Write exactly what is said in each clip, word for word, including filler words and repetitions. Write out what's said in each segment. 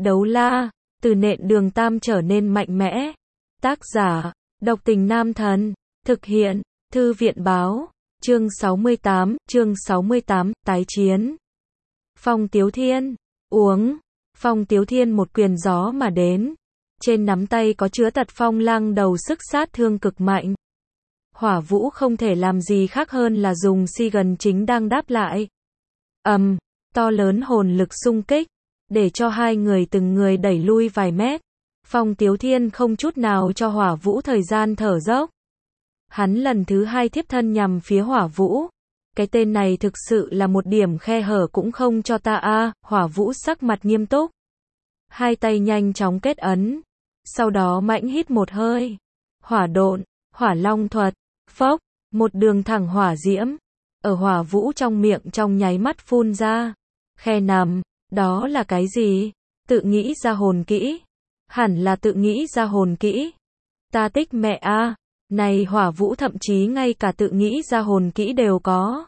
Đấu la, từ nện đường tam trở nên mạnh mẽ. Tác giả, độc tình nam thần. Thực hiện, thư viện báo. Chương sáu mươi tám, chương sáu mươi tám, tái chiến. Phong Tiếu Thiên, uống. Phong Tiếu Thiên một quyền gió mà đến. Trên nắm tay có chứa tật phong lăng đầu sức sát thương cực mạnh. Hỏa Vũ không thể làm gì khác hơn là dùng si gần chính đang đáp lại. ầm, um, to lớn hồn lực xung kích, để cho hai người từng người đẩy lui vài mét. Phong Tiếu Thiên không chút nào cho Hỏa Vũ thời gian thở dốc. Hắn lần thứ hai thiếp thân nhằm phía Hỏa Vũ. Cái tên này thực sự là một điểm khe hở cũng không cho ta a. À, Hỏa Vũ sắc mặt nghiêm túc. Hai tay nhanh chóng kết ấn. Sau đó mãnh hít một hơi. Hỏa độn, hỏa long thuật, phốc, một đường thẳng hỏa diễm. Ở Hỏa Vũ trong miệng trong nháy mắt phun ra. Khe nằm, đó là cái gì? Tự nghĩ ra hồn kỹ. Hẳn là tự nghĩ ra hồn kỹ. Ta tích mẹ a. À. Này Hỏa Vũ thậm chí ngay cả tự nghĩ ra hồn kỹ đều có.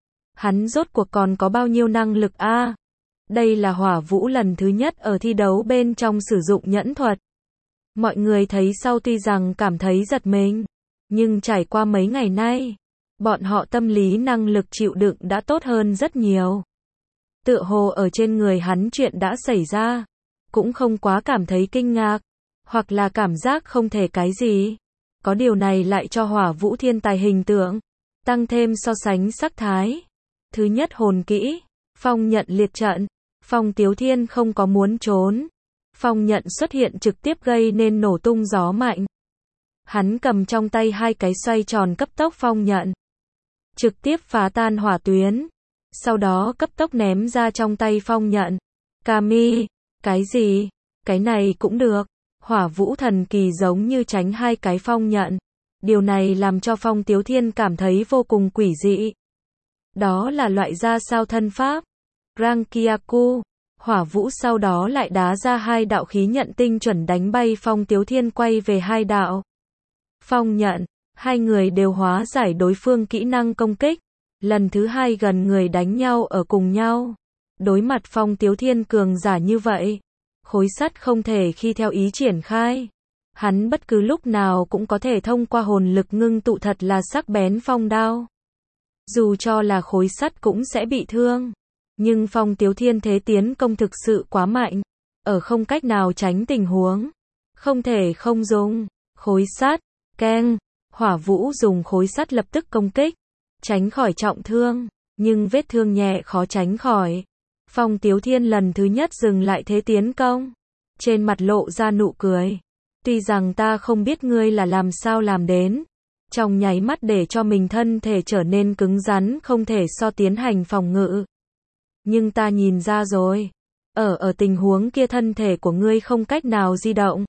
Hắn rốt cuộc còn có bao nhiêu năng lực a? À? Đây là Hỏa Vũ lần thứ nhất ở thi đấu bên trong sử dụng nhẫn thuật. Mọi người thấy sau tuy rằng cảm thấy giật mình, nhưng trải qua mấy ngày nay, bọn họ tâm lý năng lực chịu đựng đã tốt hơn rất nhiều. Tựa hồ ở trên người hắn chuyện đã xảy ra, cũng không quá cảm thấy kinh ngạc, hoặc là cảm giác không thể cái gì. Có điều này lại cho Hỏa Vũ thiên tài hình tượng, tăng thêm so sánh sắc thái. Thứ nhất hồn kỹ, phong nhận liệt trận. Phong Tiếu Thiên không có muốn trốn. Phong nhận xuất hiện trực tiếp gây nên nổ tung gió mạnh. Hắn cầm trong tay hai cái xoay tròn cấp tốc phong nhận. Trực tiếp phá tan hỏa tuyến. Sau đó cấp tốc ném ra trong tay phong nhận. Kami, cái gì? Cái này cũng được. Hỏa Vũ thần kỳ giống như tránh hai cái phong nhận. Điều này làm cho Phong Tiếu Thiên cảm thấy vô cùng quỷ dị. Đó là loại ra sao thân pháp? Rankyaku. Hỏa Vũ sau đó lại đá ra hai đạo khí nhận tinh chuẩn đánh bay Phong Tiếu Thiên quay về hai đạo. Phong nhận, hai người đều hóa giải đối phương kỹ năng công kích. Lần thứ hai gần người đánh nhau ở cùng nhau. Đối mặt Phong Tiếu Thiên cường giả như vậy, khối sắt không thể khi theo ý triển khai. Hắn bất cứ lúc nào cũng có thể thông qua hồn lực ngưng tụ thật là sắc bén phong đao. Dù cho là khối sắt cũng sẽ bị thương. Nhưng Phong Tiếu Thiên thế tiến công thực sự quá mạnh. Ở không cách nào tránh tình huống. Không thể không dùng. Khối sắt. Keng. Hỏa Vũ dùng khối sắt lập tức công kích. Tránh khỏi trọng thương. Nhưng vết thương nhẹ khó tránh khỏi. Phong Tiếu Thiên lần thứ nhất dừng lại thế tiến công. Trên mặt lộ ra nụ cười. Tuy rằng ta không biết ngươi là làm sao làm đến. Trong nháy mắt để cho mình thân thể trở nên cứng rắn không thể so tiến hành phòng ngự. Nhưng ta nhìn ra rồi. Ở ở tình huống kia thân thể của ngươi không cách nào di động.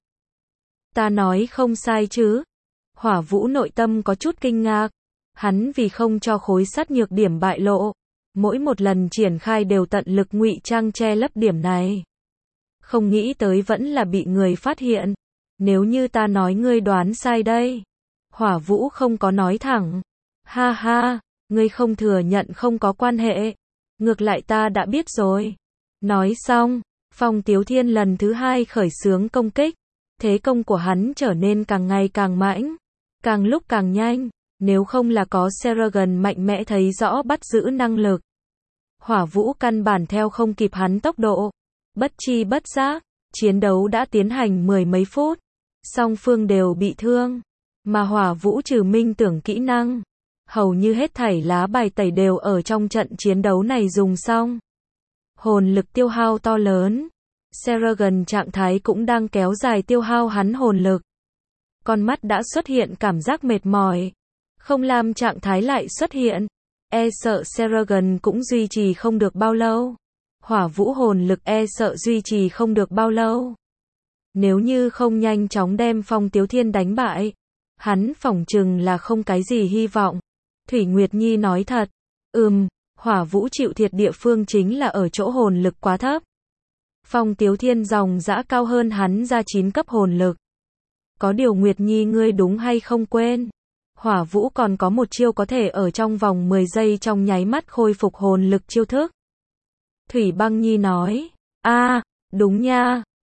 Ta nói không sai chứ. Hỏa Vũ nội tâm có chút kinh ngạc. Hắn vì không cho khối sắt nhược điểm bại lộ. Mỗi một lần triển khai đều tận lực ngụy trang che lấp điểm này. Không nghĩ tới vẫn là bị người phát hiện. Nếu như ta nói ngươi đoán sai đây. Hỏa Vũ không có nói thẳng. Ha ha, ngươi không thừa nhận không có quan hệ. Ngược lại ta đã biết rồi. Nói xong, Phong Tiếu Thiên lần thứ hai khởi xướng công kích. Thế công của hắn trở nên càng ngày càng mãnh. Càng lúc càng nhanh. Nếu không là có Seragon mạnh mẽ thấy rõ bắt giữ năng lực. Hỏa Vũ căn bản theo không kịp hắn tốc độ. Bất chi bất giác, chiến đấu đã tiến hành mười mấy phút. Song phương đều bị thương. Mà Hỏa Vũ trừ minh tưởng kỹ năng. Hầu như hết thảy lá bài tẩy đều ở trong trận chiến đấu này dùng xong. Hồn lực tiêu hao to lớn. Seragon trạng thái cũng đang kéo dài tiêu hao hắn hồn lực. Con mắt đã xuất hiện cảm giác mệt mỏi. Không làm trạng thái lại xuất hiện. E sợ Seragon cũng duy trì không được bao lâu. Hỏa Vũ hồn lực e sợ duy trì không được bao lâu. Nếu như không nhanh chóng đem Phong Tiếu Thiên đánh bại, hắn phỏng chừng là không cái gì hy vọng. Thủy Nguyệt Nhi nói thật. Ừm, Hỏa Vũ chịu thiệt địa phương chính là ở chỗ hồn lực quá thấp. Phong Tiếu Thiên dòng dã cao hơn hắn ra chín cấp hồn lực. Có điều Nguyệt Nhi ngươi đúng hay không quên. Hỏa Vũ còn có một chiêu có thể ở trong vòng mười giây trong nháy mắt khôi phục hồn lực chiêu thức. Thủy Băng Nhi nói. A, à, đúng nha,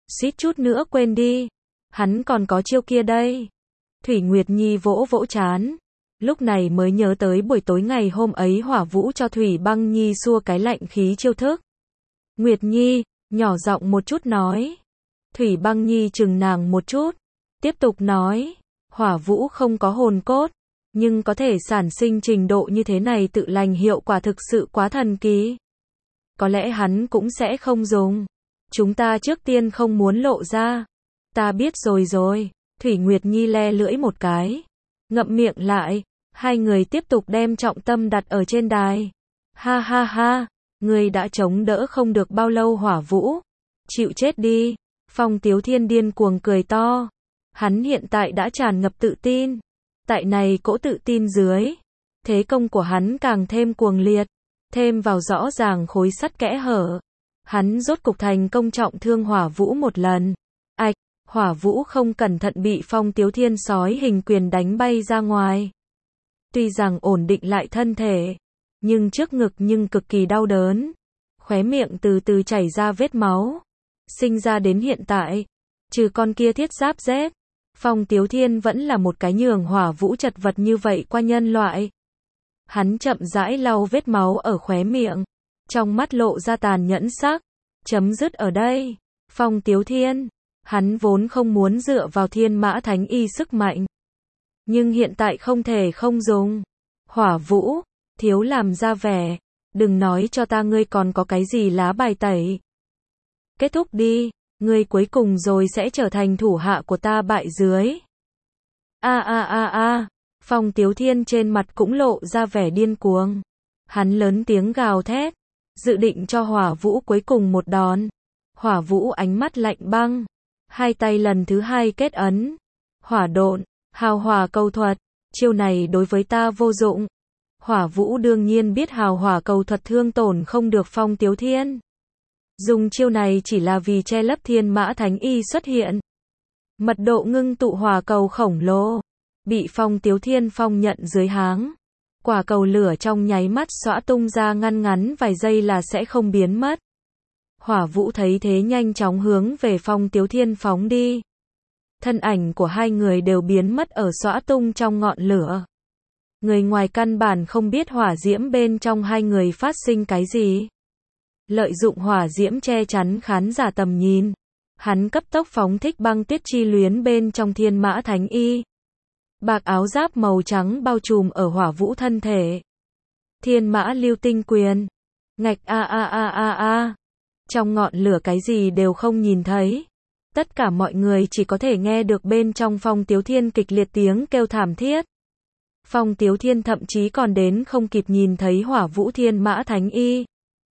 suýt chút nữa quên đi. Hắn còn có chiêu kia đây. Thủy Nguyệt Nhi vỗ vỗ trán. Lúc này mới nhớ tới buổi tối ngày hôm ấy Hỏa Vũ cho Thủy Băng Nhi xua cái lạnh khí chiêu thức. Nguyệt Nhi, nhỏ giọng một chút nói. Thủy Băng Nhi chừng nàng một chút. Tiếp tục nói. Hỏa Vũ không có hồn cốt. Nhưng có thể sản sinh trình độ như thế này tự lành hiệu quả thực sự quá thần kỳ. Có lẽ hắn cũng sẽ không dùng. Chúng ta trước tiên không muốn lộ ra. Ta biết rồi rồi. Thủy Nguyệt Nhi le lưỡi một cái. Ngậm miệng lại. Hai người tiếp tục đem trọng tâm đặt ở trên đài. Ha ha ha. Người đã chống đỡ không được bao lâu Hỏa Vũ. Chịu chết đi. Phong Tiếu Thiên điên cuồng cười to. Hắn hiện tại đã tràn ngập tự tin. Tại này cỗ tự tin dưới. Thế công của hắn càng thêm cuồng liệt. Thêm vào rõ ràng khối sắt kẽ hở. Hắn rốt cục thành công trọng thương Hỏa Vũ một lần. Ạch, Hỏa Vũ không cẩn thận bị Phong Tiếu Thiên sói hình quyền đánh bay ra ngoài. Tuy rằng ổn định lại thân thể. Nhưng trước ngực nhưng cực kỳ đau đớn. Khóe miệng từ từ chảy ra vết máu. Sinh ra đến hiện tại. Trừ con kia thiết giáp rết. Phong Tiếu Thiên vẫn là một cái nhường Hỏa Vũ chật vật như vậy qua nhân loại. Hắn chậm rãi lau vết máu ở khóe miệng. Trong mắt lộ ra tàn nhẫn sắc. Chấm dứt ở đây. Phong Tiếu Thiên. Hắn vốn không muốn dựa vào Thiên Mã Thánh Y sức mạnh. Nhưng hiện tại không thể không dùng. Hỏa Vũ. Thiếu làm ra vẻ. Đừng nói cho ta ngươi còn có cái gì lá bài tẩy. Kết thúc đi. Ngươi cuối cùng rồi sẽ trở thành thủ hạ của ta bại dưới. A a a a. Phong Tiếu Thiên trên mặt cũng lộ ra vẻ điên cuồng. Hắn lớn tiếng gào thét. Dự định cho Hỏa Vũ cuối cùng một đòn. Hỏa Vũ ánh mắt lạnh băng. Hai tay lần thứ hai kết ấn. Hỏa độn, hào hỏa cầu thuật. Chiêu này đối với ta vô dụng. Hỏa Vũ đương nhiên biết hào hỏa cầu thuật thương tổn không được Phong Tiếu Thiên. Dùng chiêu này chỉ là vì che lấp Thiên Mã Thánh Y xuất hiện. Mật độ ngưng tụ hỏa cầu khổng lồ. Bị Phong Tiếu Thiên phong nhận dưới háng. Quả cầu lửa trong nháy mắt xõa tung ra ngăn ngắn vài giây là sẽ không biến mất. Hỏa Vũ thấy thế nhanh chóng hướng về Phong Tiếu Thiên phóng đi. Thân ảnh của hai người đều biến mất ở xõa tung trong ngọn lửa. Người ngoài căn bản không biết hỏa diễm bên trong hai người phát sinh cái gì. Lợi dụng hỏa diễm che chắn khán giả tầm nhìn. Hắn cấp tốc phóng thích băng tuyết chi luyến bên trong Thiên Mã Thánh Y. Bạc áo giáp màu trắng bao trùm ở Hỏa Vũ thân thể. Thiên Mã Lưu Tinh Quyền. Ngạch a a a a a. Trong ngọn lửa cái gì đều không nhìn thấy. Tất cả mọi người chỉ có thể nghe được bên trong Phong Tiếu Thiên kịch liệt tiếng kêu thảm thiết. Phong Tiếu Thiên thậm chí còn đến không kịp nhìn thấy Hỏa Vũ Thiên Mã Thánh Y.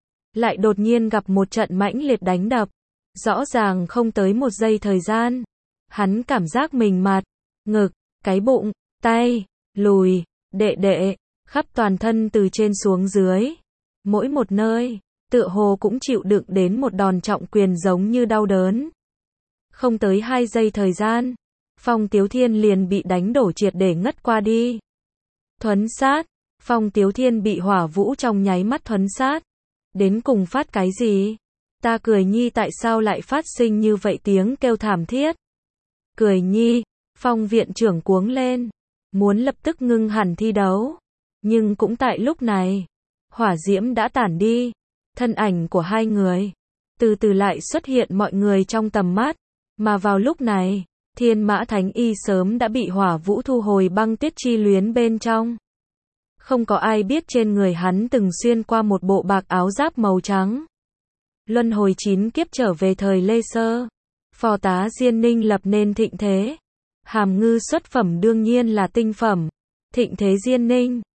Lại đột nhiên gặp một trận mãnh liệt đánh đập. Rõ ràng không tới một giây thời gian. Hắn cảm giác mình mặt, ngực, cái bụng, tay, lùi, đệ đệ, khắp toàn thân từ trên xuống dưới. Mỗi một nơi, tựa hồ cũng chịu đựng đến một đòn trọng quyền giống như đau đớn. Không tới hai giây thời gian, Phong Tiếu Thiên liền bị đánh đổ triệt để ngất qua đi. Thuấn sát, Phong Tiếu Thiên bị Hỏa Vũ trong nháy mắt thuấn sát. Đến cùng phát cái gì? Ta Cười Nhi tại sao lại phát sinh như vậy tiếng kêu thảm thiết? Cười Nhi, Phong viện trưởng cuống lên, muốn lập tức ngưng hẳn thi đấu. Nhưng cũng tại lúc này, hỏa diễm đã tản đi, thân ảnh của hai người từ từ lại xuất hiện mọi người trong tầm mắt, mà vào lúc này, Thiên Mã Thánh Y sớm đã bị Hỏa Vũ thu hồi băng tuyết chi luyến bên trong. Không có ai biết trên người hắn từng xuyên qua một bộ bạc áo giáp màu trắng. Luân hồi chín kiếp trở về thời Lê Sơ, phò tá Diên Ninh lập nên thịnh thế. Hàm ngư xuất phẩm đương nhiên là tinh phẩm. Thịnh thế Diên Ninh,